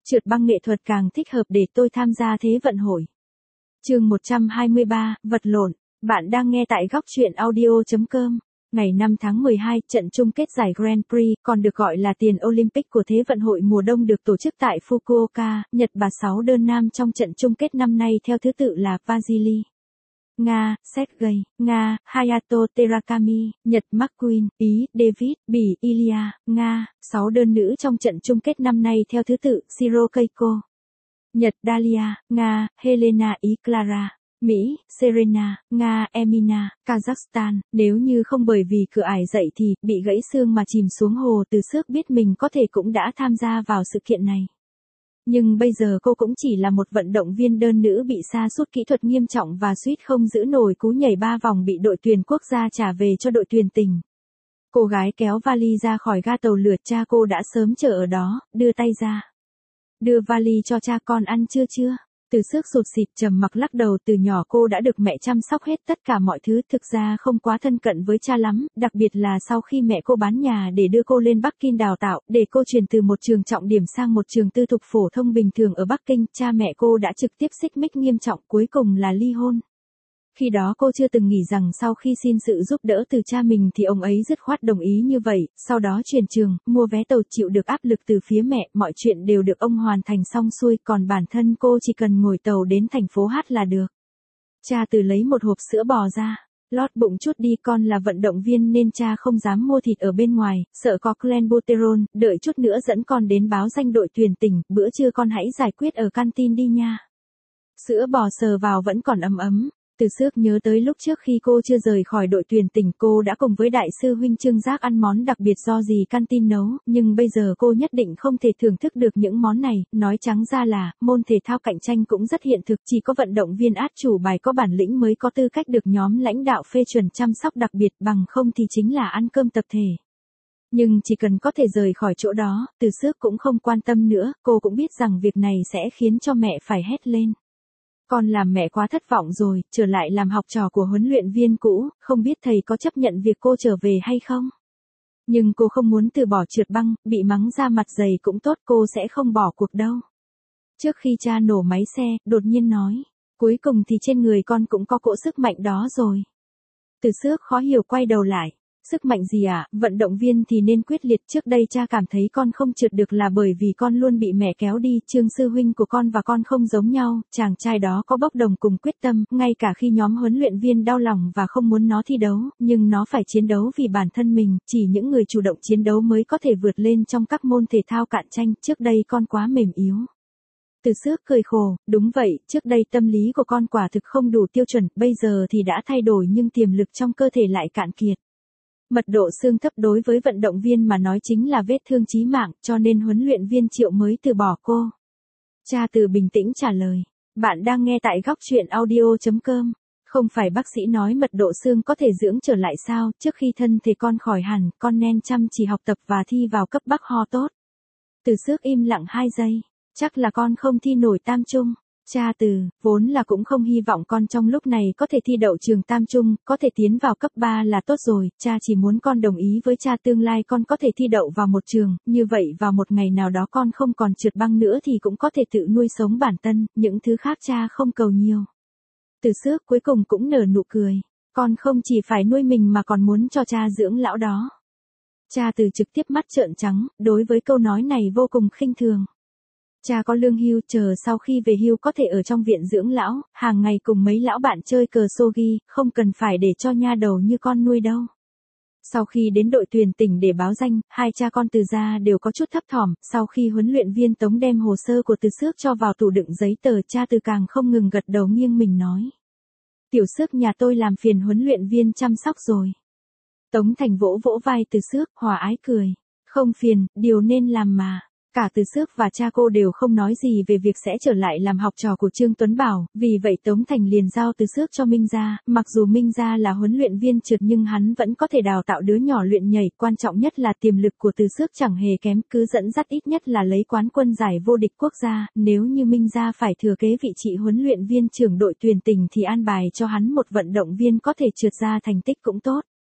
Trượt băng nghệ thuật càng thích hợp để tôi tham gia Thế vận hội. Chương 123, vật lộn. Bạn đang nghe tại góc truyện audio.com. Ngày 5 tháng 12, trận chung kết giải Grand Prix, còn được gọi là tiền Olympic của Thế vận hội mùa đông được tổ chức tại Fukuoka, Nhật. 6 đơn nam trong trận chung kết năm nay theo thứ tự là Vasily, Nga, Sergei, Nga, Hayato Terakami, Nhật. McQueen, Ý, David, Bỉ, Ilya, Nga. 6 đơn nữ trong trận chung kết năm nay theo thứ tự Shiro Keiko, Nhật. Dalia, Nga, Helena, Ý. Clara, Mỹ, Serena, Nga. Emina, Kazakhstan. Nếu như không bởi vì cửa ải dậy thì bị gãy xương mà chìm xuống hồ, Từ Xước biết mình có thể cũng đã tham gia vào sự kiện này. Nhưng bây giờ cô cũng chỉ là một vận động viên đơn nữ bị sa sút kỹ thuật nghiêm trọng và suýt không giữ nổi cú nhảy 3 vòng bị đội tuyển quốc gia trả về cho đội tuyển tỉnh. Cô gái kéo vali ra khỏi ga tàu lửa, cha cô đã sớm chờ ở đó, đưa tay ra. Đưa vali cho cha. Con ăn chưa? Từ Xước sụt sịt trầm mặc lắc đầu. Từ nhỏ cô đã được mẹ chăm sóc hết tất cả mọi thứ, thực ra không quá thân cận với cha lắm, đặc biệt là sau khi mẹ cô bán nhà để đưa cô lên Bắc Kinh đào tạo, để cô chuyển từ một trường trọng điểm sang một trường tư thục phổ thông bình thường ở Bắc Kinh. Cha mẹ cô đã trực tiếp xích mích nghiêm trọng, cuối cùng là ly hôn. Khi đó cô chưa từng nghĩ rằng sau khi xin sự giúp đỡ từ cha mình thì ông ấy dứt khoát đồng ý như vậy, sau đó chuyển trường, mua vé tàu, chịu được áp lực từ phía mẹ, mọi chuyện đều được ông hoàn thành xong xuôi, còn bản thân cô chỉ cần ngồi tàu đến thành phố Hát là được. Cha Từ lấy một hộp sữa bò ra, lót bụng chút đi. Con là vận động viên nên cha không dám mua thịt ở bên ngoài, sợ có cholesterol, đợi chút nữa dẫn con đến báo danh đội tuyển tỉnh, bữa trưa con hãy giải quyết ở canteen đi nha. Sữa bò sờ vào vẫn còn ấm ấm. Từ Xước nhớ tới lúc trước khi cô chưa rời khỏi đội tuyển tỉnh, cô đã cùng với đại sư huynh Trương Giác ăn món đặc biệt do dì canteen nấu, nhưng bây giờ cô nhất định không thể thưởng thức được những món này. Nói trắng ra là, môn thể thao cạnh tranh cũng rất hiện thực, chỉ có vận động viên át chủ bài có bản lĩnh mới có tư cách được nhóm lãnh đạo phê chuẩn chăm sóc đặc biệt, bằng không thì chính là ăn cơm tập thể. Nhưng chỉ cần có thể rời khỏi chỗ đó, Từ Xước cũng không quan tâm nữa, cô cũng biết rằng việc này sẽ khiến cho mẹ phải hét lên. Con làm mẹ quá thất vọng rồi, trở lại làm học trò của huấn luyện viên cũ, không biết thầy có chấp nhận việc cô trở về hay không? Nhưng cô không muốn từ bỏ trượt băng, bị mắng ra mặt dày cũng tốt, cô sẽ không bỏ cuộc đâu. Trước khi cha nổ máy xe, đột nhiên nói, cuối cùng thì trên người con cũng có cỗ sức mạnh đó rồi. Từ Xước khó hiểu quay đầu lại. Sức mạnh gì ạ? Vận động viên thì nên quyết liệt. Trước đây cha cảm thấy con không trượt được là bởi vì con luôn bị mẹ kéo đi. Trương sư huynh của con và con không giống nhau, chàng trai đó có bốc đồng cùng quyết tâm, ngay cả khi nhóm huấn luyện viên đau lòng và không muốn nó thi đấu, nhưng nó phải chiến đấu vì bản thân mình, chỉ những người chủ động chiến đấu mới có thể vượt lên trong các môn thể thao cạnh tranh. Trước đây con quá mềm yếu. Từ Xước cười khổ, đúng vậy, trước đây tâm lý của con quả thực không đủ tiêu chuẩn, bây giờ thì đã thay đổi nhưng tiềm lực trong cơ thể lại cạn kiệt. Mật độ xương thấp đối với vận động viên mà nói chính là vết thương chí mạng, cho nên huấn luyện viên Triệu mới từ bỏ cô. Cha Từ bình tĩnh trả lời. Bạn đang nghe tại góc truyện audio.com. Không phải bác sĩ nói mật độ xương có thể dưỡng trở lại sao? Trước khi thân thể con khỏi hẳn, con nên chăm chỉ học tập và thi vào cấp Bắc Ho tốt. Từ Xước im lặng 2 giây. Chắc là con không thi nổi tam trung. Cha Từ, vốn là cũng không hy vọng con trong lúc này có thể thi đậu trường tam trung, có thể tiến vào cấp 3 là tốt rồi, cha chỉ muốn con đồng ý với cha tương lai con có thể thi đậu vào một trường, như vậy vào một ngày nào đó con không còn trượt băng nữa thì cũng có thể tự nuôi sống bản thân, những thứ khác cha không cầu nhiều. Từ Xước cuối cùng cũng nở nụ cười, con không chỉ phải nuôi mình mà còn muốn cho cha dưỡng lão đó. Cha Từ trực tiếp mắt trợn trắng, đối với câu nói này vô cùng khinh thường. Cha có lương hưu, chờ sau khi về hưu có thể ở trong viện dưỡng lão, hàng ngày cùng mấy lão bạn chơi cờ sogi, không cần phải để cho nha đầu như con nuôi đâu. Sau khi đến đội tuyển tỉnh để báo danh, hai cha con Từ gia đều có chút thấp thỏm, sau khi huấn luyện viên Tống đem hồ sơ của Từ Xước cho vào tủ đựng giấy tờ, cha Từ càng không ngừng gật đầu nghiêng mình nói. Tiểu Xước nhà tôi làm phiền huấn luyện viên chăm sóc rồi. Tống Thành vỗ vỗ vai Từ Xước, hòa ái cười. Không phiền, điều nên làm mà. Cả Từ Xước và cha cô đều không nói gì về việc sẽ trở lại làm học trò của Trương Tuấn Bảo, vì vậy Tống Thành liền giao Từ Xước cho Minh Gia, mặc dù Minh Gia là huấn luyện viên trượt nhưng hắn vẫn có thể đào tạo đứa nhỏ luyện nhảy, quan trọng nhất là tiềm lực của Từ Xước chẳng hề kém, cứ dẫn dắt ít nhất là lấy quán quân giải vô địch quốc gia, nếu như Minh Gia phải thừa kế vị trí huấn luyện viên trưởng đội tuyển tỉnh thì an bài cho hắn một vận động viên có thể trượt ra thành tích cũng tốt.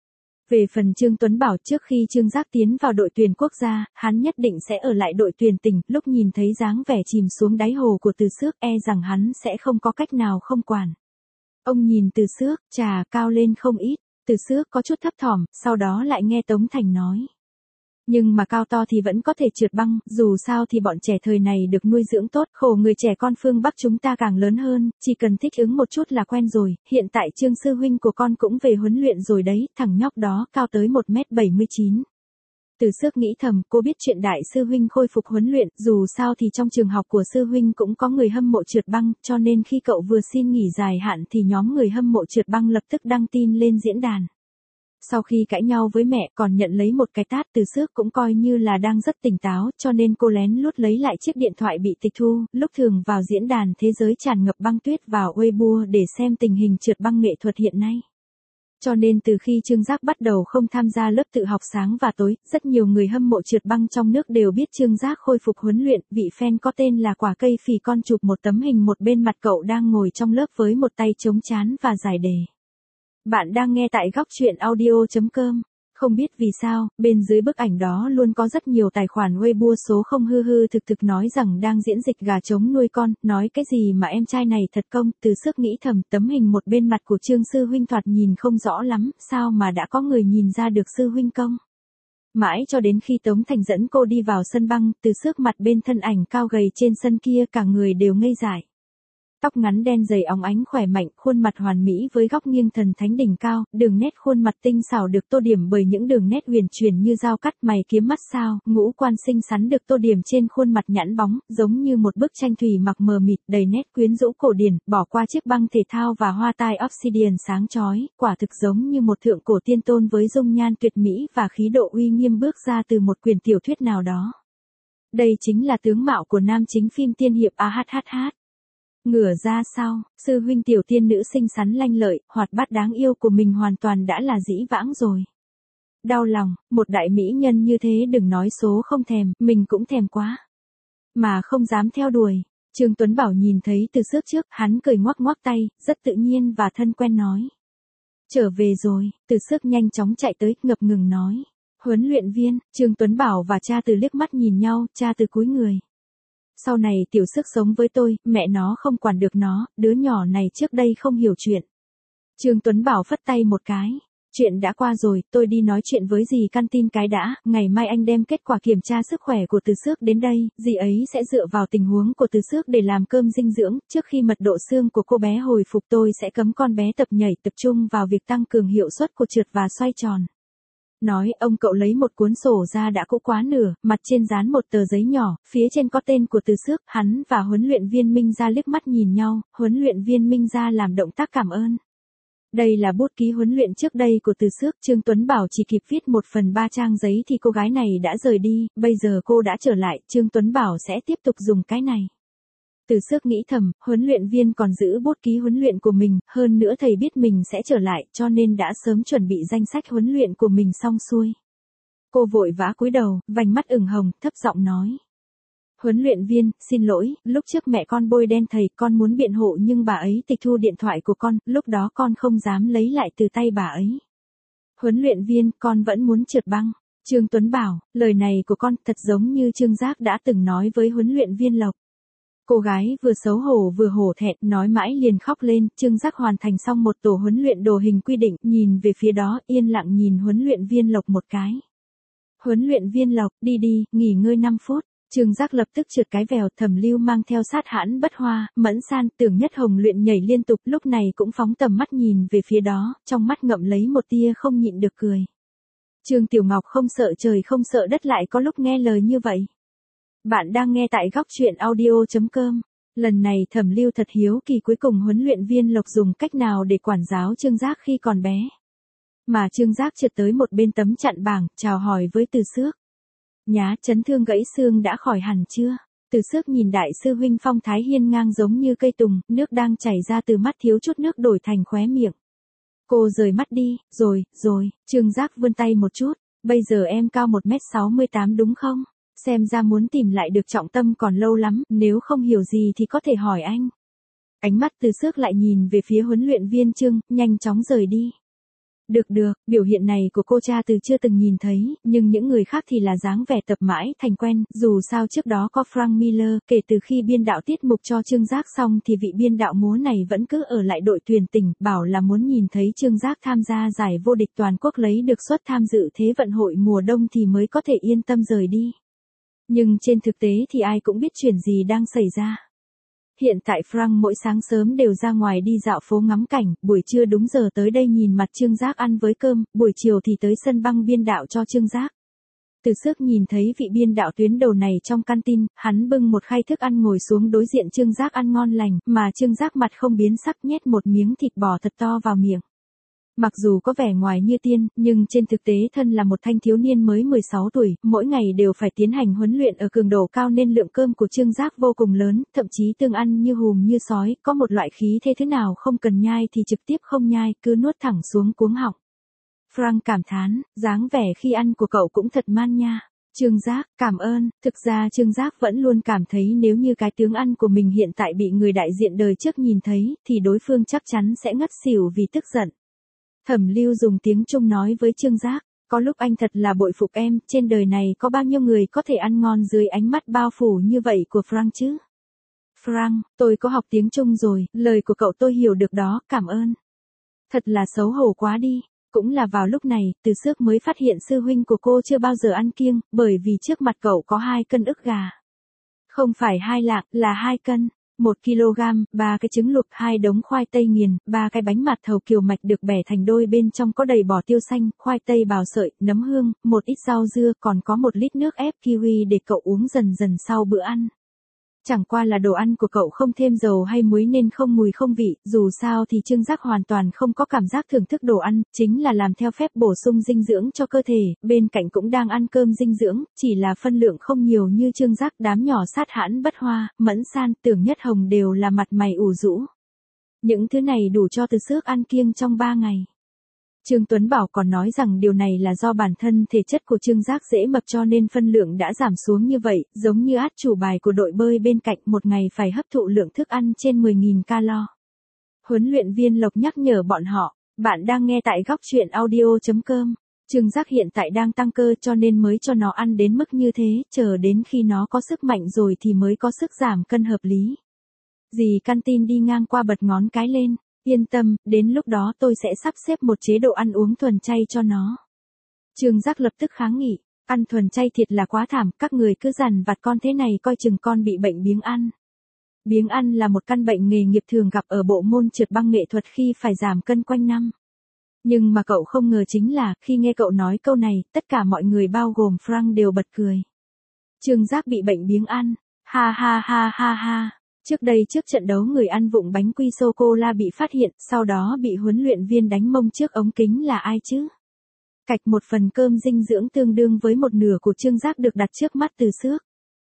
Về phần Trương Tuấn Bảo, trước khi Trương Giác tiến vào đội tuyển quốc gia, hắn nhất định sẽ ở lại đội tuyển tỉnh, lúc nhìn thấy dáng vẻ chìm xuống đáy hồ của Từ Xước, e rằng hắn sẽ không có cách nào không quản. Ông nhìn Từ Xước, chà, cao lên không ít. Từ Xước có chút thấp thỏm, sau đó lại nghe Tống Thành nói. Nhưng mà cao to thì vẫn có thể trượt băng, dù sao thì bọn trẻ thời này được nuôi dưỡng tốt, khổ người trẻ con phương Bắc chúng ta càng lớn hơn, chỉ cần thích ứng một chút là quen rồi, hiện tại Trương sư huynh của con cũng về huấn luyện rồi đấy, thằng nhóc đó cao tới 1m79. Từ Xước nghĩ thầm, cô biết chuyện đại sư huynh khôi phục huấn luyện, dù sao thì trong trường học của sư huynh cũng có người hâm mộ trượt băng, cho nên khi cậu vừa xin nghỉ dài hạn thì nhóm người hâm mộ trượt băng lập tức đăng tin lên diễn đàn. Sau khi cãi nhau với mẹ còn nhận lấy một cái tát, Từ Xước cũng coi như là đang rất tỉnh táo, cho nên cô lén lút lấy lại chiếc điện thoại bị tịch thu, lúc thường vào diễn đàn thế giới tràn ngập băng tuyết vào Weibo để xem tình hình trượt băng nghệ thuật hiện nay. Cho nên từ khi Trương Giác bắt đầu không tham gia lớp tự học sáng và tối, rất nhiều người hâm mộ trượt băng trong nước đều biết Trương Giác khôi phục huấn luyện, vị fan có tên là Quả Cây Phì Con chụp một tấm hình một bên mặt cậu đang ngồi trong lớp với một tay chống trán và giải đề. Bạn đang nghe tại góc chuyện audio.com. Không biết vì sao, bên dưới bức ảnh đó luôn có rất nhiều tài khoản Weibo số không hư hư thực thực nói rằng đang diễn dịch gà trống nuôi con, nói cái gì mà em trai này thật công, Từ Xước nghĩ thầm, tấm hình một bên mặt của Trương sư huynh thoạt nhìn không rõ lắm, sao mà đã có người nhìn ra được sư huynh công. Mãi cho đến khi Tống Thành dẫn cô đi vào sân băng, Từ Xước mặt bên thân ảnh cao gầy trên sân kia cả người đều ngây dại. Tóc ngắn đen dày óng ánh khỏe mạnh, khuôn mặt hoàn mỹ với góc nghiêng thần thánh đỉnh cao, đường nét khuôn mặt tinh xảo được tô điểm bởi những đường nét huyền chuyển như dao cắt, mày kiếm mắt sao, ngũ quan xinh xắn được tô điểm trên khuôn mặt nhẵn bóng, giống như một bức tranh thủy mặc mờ mịt, đầy nét quyến rũ cổ điển, bỏ qua chiếc băng thể thao và hoa tai obsidian sáng chói, quả thực giống như một thượng cổ tiên tôn với dung nhan tuyệt mỹ và khí độ uy nghiêm bước ra từ một quyển tiểu thuyết nào đó. Đây chính là tướng mạo của nam chính phim tiên hiệp AHHH. Ngửa ra sau, sư huynh tiểu tiên nữ xinh xắn lanh lợi, hoạt bát đáng yêu của mình hoàn toàn đã là dĩ vãng rồi. Đau lòng, một đại mỹ nhân như thế đừng nói số không thèm, mình cũng thèm quá. Mà không dám theo đuổi. Trương Tuấn Bảo nhìn thấy Từ Xước trước, hắn cười ngoắc ngoắc tay, rất tự nhiên và thân quen nói. Trở về rồi, Từ Xước nhanh chóng chạy tới, ngập ngừng nói. Huấn luyện viên, Trương Tuấn Bảo và cha Từ liếc mắt nhìn nhau, cha Từ cúi người. Sau này Tiểu Xước sống với tôi, mẹ nó không quản được nó, đứa nhỏ này trước đây không hiểu chuyện. Trương Tuấn Bảo phất tay một cái. Chuyện đã qua rồi, tôi đi nói chuyện với dì căn tin cái đã, ngày mai anh đem kết quả kiểm tra sức khỏe của Từ Xước đến đây, dì ấy sẽ dựa vào tình huống của Từ Xước để làm cơm dinh dưỡng, trước khi mật độ xương của cô bé hồi phục tôi sẽ cấm con bé tập nhảy, tập trung vào việc tăng cường hiệu suất của trượt và xoay tròn. Nói, ông cậu lấy một cuốn sổ ra đã cũ quá nửa, mặt trên dán một tờ giấy nhỏ, phía trên có tên của Từ Xước, hắn và huấn luyện viên Minh Gia liếc mắt nhìn nhau, huấn luyện viên Minh Gia làm động tác cảm ơn. Đây là bút ký huấn luyện trước đây của Từ Xước, Trương Tuấn Bảo chỉ kịp viết 1/3 trang giấy thì cô gái này đã rời đi, bây giờ cô đã trở lại, Trương Tuấn Bảo sẽ tiếp tục dùng cái này. Từ Xước nghĩ thầm, huấn luyện viên còn giữ bút ký huấn luyện của mình, hơn nữa thầy biết mình sẽ trở lại, cho nên đã sớm chuẩn bị danh sách huấn luyện của mình xong xuôi. Cô vội vã cúi đầu, vành mắt ửng hồng, thấp giọng nói. Huấn luyện viên, xin lỗi, lúc trước mẹ con bôi đen thầy, con muốn biện hộ nhưng bà ấy tịch thu điện thoại của con, lúc đó con không dám lấy lại từ tay bà ấy. Huấn luyện viên, con vẫn muốn trượt băng. Trương Tuấn Bảo, lời này của con thật giống như Trương Giác đã từng nói với huấn luyện viên Lộc. Cô gái vừa xấu hổ vừa hổ thẹn, nói mãi liền khóc lên, Trương Giác hoàn thành xong một tổ huấn luyện đồ hình quy định, nhìn về phía đó, yên lặng nhìn huấn luyện viên Lộc một cái. Huấn luyện viên Lộc, đi đi, nghỉ ngơi 5 phút. Trương Giác lập tức trượt cái vèo, Thẩm Lưu mang theo Sát Hãn Bất Hoa, Mẫn San, Tưởng Nhất Hồng luyện nhảy liên tục, lúc này cũng phóng tầm mắt nhìn về phía đó, trong mắt ngậm lấy một tia không nhịn được cười. Trương Tiểu Ngọc không sợ trời không sợ đất lại có lúc nghe lời như vậy. Bạn đang nghe tại góc chuyện audio.com. Lần này Thẩm Lưu thật hiếu kỳ cuối cùng huấn luyện viên Lộc dùng cách nào để quản giáo Trương Giác khi còn bé. Mà Trương Giác trượt tới một bên tấm chặn bảng, chào hỏi với Từ Xước. Nhá, chấn thương gãy xương đã khỏi hẳn chưa? Từ Xước nhìn đại sư huynh phong thái hiên ngang giống như cây tùng, nước đang chảy ra từ mắt thiếu chút nước đổi thành khóe miệng. Cô rời mắt đi, rồi, Trương Giác vươn tay một chút, bây giờ em cao 1m68 đúng không? Xem ra muốn tìm lại được trọng tâm còn lâu lắm, nếu không hiểu gì thì có thể hỏi anh. Ánh mắt Từ Xước lại nhìn về phía huấn luyện viên Trương, nhanh chóng rời đi. Được, biểu hiện này của cô cha từ chưa từng nhìn thấy, nhưng những người khác thì là dáng vẻ tập mãi thành quen, dù sao trước đó có Frank Miller, kể từ khi biên đạo tiết mục cho Trương Giác xong thì vị biên đạo múa này vẫn cứ ở lại đội tuyển tỉnh, bảo là muốn nhìn thấy Trương Giác tham gia giải vô địch toàn quốc lấy được suất tham dự Thế vận hội mùa đông thì mới có thể yên tâm rời đi. Nhưng trên thực tế thì ai cũng biết chuyện gì đang xảy ra. Hiện tại Frank mỗi sáng sớm đều ra ngoài đi dạo phố ngắm cảnh, buổi trưa đúng giờ tới đây nhìn mặt Trương Giác ăn với cơm, buổi chiều thì tới sân băng biên đạo cho Trương Giác. Từ Sức nhìn thấy vị biên đạo tuyến đầu này trong căn tin, hắn bưng một khay thức ăn ngồi xuống đối diện Trương Giác ăn ngon lành, mà Trương Giác mặt không biến sắc nhét một miếng thịt bò thật to vào miệng. Mặc dù có vẻ ngoài như tiên, nhưng trên thực tế thân là một thanh thiếu niên mới 16 tuổi, mỗi ngày đều phải tiến hành huấn luyện ở cường độ cao nên lượng cơm của Trương Giác vô cùng lớn, thậm chí tương ăn như hùm như sói, có một loại khí thế nào không cần nhai thì trực tiếp không nhai, cứ nuốt thẳng xuống cuống họng. Frank cảm thán, dáng vẻ khi ăn của cậu cũng thật man nha. Trương Giác, cảm ơn, thực ra Trương Giác vẫn luôn cảm thấy nếu như cái tướng ăn của mình hiện tại bị người đại diện đời trước nhìn thấy, thì đối phương chắc chắn sẽ ngất xỉu vì tức giận. Thẩm Lưu dùng tiếng Trung nói với Trương Giác, có lúc anh thật là bội phục em, trên đời này có bao nhiêu người có thể ăn ngon dưới ánh mắt bao phủ như vậy của Frank chứ? Frank, tôi có học tiếng Trung rồi, lời của cậu tôi hiểu được đó, cảm ơn. Thật là xấu hổ quá đi. Cũng là vào lúc này, Từ Sức mới phát hiện sư huynh của cô chưa bao giờ ăn kiêng, bởi vì trước mặt cậu có 2 cân ức gà. Không phải 2 lạng, là 2 cân. 1 kg, 3 cái trứng luộc, 2 đống khoai tây nghiền, 3 cái bánh mạt thầu kiều mạch được bẻ thành đôi bên trong có đầy bò tiêu xanh, khoai tây bào sợi, nấm hương, một ít rau dưa, còn có 1 lít nước ép kiwi để cậu uống dần dần sau bữa ăn. Chẳng qua là đồ ăn của cậu không thêm dầu hay muối nên không mùi không vị, dù sao thì Trương Giác hoàn toàn không có cảm giác thưởng thức đồ ăn, chính là làm theo phép bổ sung dinh dưỡng cho cơ thể, bên cạnh cũng đang ăn cơm dinh dưỡng, chỉ là phân lượng không nhiều như Trương Giác. Đám nhỏ Sát Hãn, Bất Hoa, Mẫn San, Tưởng Nhất Hồng đều là mặt mày ủ rũ. Những thứ này đủ cho Từ Sức ăn kiêng trong 3 ngày. Trương Tuấn Bảo còn nói rằng điều này là do bản thân thể chất của Trương Giác dễ mập cho nên phân lượng đã giảm xuống như vậy, giống như át chủ bài của đội bơi bên cạnh một ngày phải hấp thụ lượng thức ăn trên 10.000 calo. Huấn luyện viên Lộc nhắc nhở bọn họ, bạn đang nghe tại góc truyện audio.com. Trương Giác hiện tại đang tăng cơ cho nên mới cho nó ăn đến mức như thế, chờ đến khi nó có sức mạnh rồi thì mới có sức giảm cân hợp lý. Dì Canteen đi ngang qua bật ngón cái lên. Yên tâm, đến lúc đó tôi sẽ sắp xếp một chế độ ăn uống thuần chay cho nó. Trương Giác lập tức kháng nghị, ăn thuần chay thiệt là quá thảm, các người cứ dằn vặt con thế này coi chừng con bị bệnh biếng ăn. Biếng ăn là một căn bệnh nghề nghiệp thường gặp ở bộ môn trượt băng nghệ thuật khi phải giảm cân quanh năm. Nhưng mà cậu không ngờ chính là, khi nghe cậu nói câu này, tất cả mọi người bao gồm Frank đều bật cười. Trương Giác bị bệnh biếng ăn, ha ha ha ha ha. Trước đây trước trận đấu người ăn vụng bánh quy sô-cô-la bị phát hiện, sau đó bị huấn luyện viên đánh mông trước ống kính là ai chứ? Cạch một phần cơm dinh dưỡng tương đương với một nửa của Trương Giác được đặt trước mắt Từ Sức.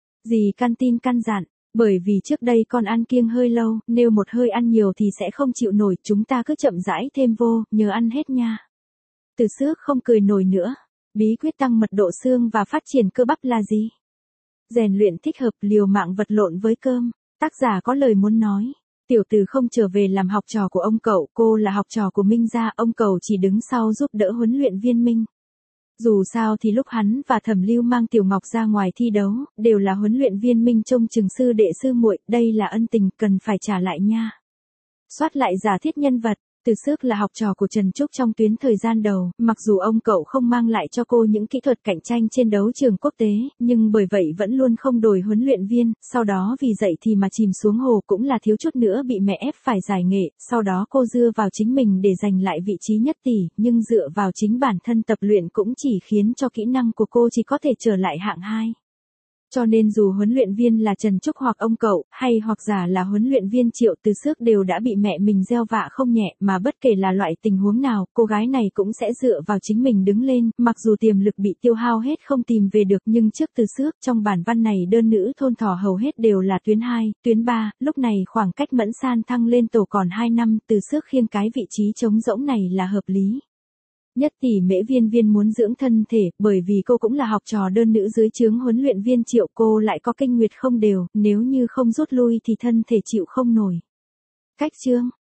Dì Canteen căn dặn, bởi vì trước đây con ăn kiêng hơi lâu, nếu một hơi ăn nhiều thì sẽ không chịu nổi, chúng ta cứ chậm rãi thêm vô, nhớ ăn hết nha. Từ Sức không cười nổi nữa. Bí quyết tăng mật độ xương và phát triển cơ bắp là gì? Rèn luyện thích hợp, liều mạng vật lộn với cơm. Tác giả có lời muốn nói, tiểu Từ không trở về làm học trò của ông cậu, cô là học trò của Minh gia, ông cậu chỉ đứng sau giúp đỡ huấn luyện viên Minh. Dù sao thì lúc hắn và Thẩm Lưu mang Tiểu Ngọc ra ngoài thi đấu, đều là huấn luyện viên Minh trông chừng sư đệ sư muội, đây là ân tình cần phải trả lại nha. Soát lại giả thiết nhân vật. Từ Sức là học trò của Trần Trúc trong tuyến thời gian đầu, mặc dù ông cậu không mang lại cho cô những kỹ thuật cạnh tranh trên đấu trường quốc tế, nhưng bởi vậy vẫn luôn không đổi huấn luyện viên, sau đó vì dậy thì mà chìm xuống hồ cũng là thiếu chút nữa bị mẹ ép phải giải nghệ, sau đó cô dựa vào chính mình để giành lại vị trí nhất tỷ, nhưng dựa vào chính bản thân tập luyện cũng chỉ khiến cho kỹ năng của cô chỉ có thể trở lại hạng 2. Cho nên dù huấn luyện viên là Trần Trúc hoặc ông cậu, hay hoặc giả là huấn luyện viên Triệu Từ Sức đều đã bị mẹ mình gieo vạ không nhẹ, mà bất kể là loại tình huống nào, cô gái này cũng sẽ dựa vào chính mình đứng lên, mặc dù tiềm lực bị tiêu hao hết không tìm về được, nhưng trước Từ Sức, trong bản văn này đơn nữ thôn Thỏ hầu hết đều là tuyến 2, tuyến 3, lúc này khoảng cách Mẫn San thăng lên tổ còn 2 năm, Từ Sức khiêng cái vị trí trống rỗng này là hợp lý. Nhất tỷ Mễ Viên muốn dưỡng thân thể, bởi vì cô cũng là học trò đơn nữ dưới trướng huấn luyện viên Triệu, cô lại có kinh nguyệt không đều, nếu như không rút lui thì thân thể chịu không nổi. Cách chương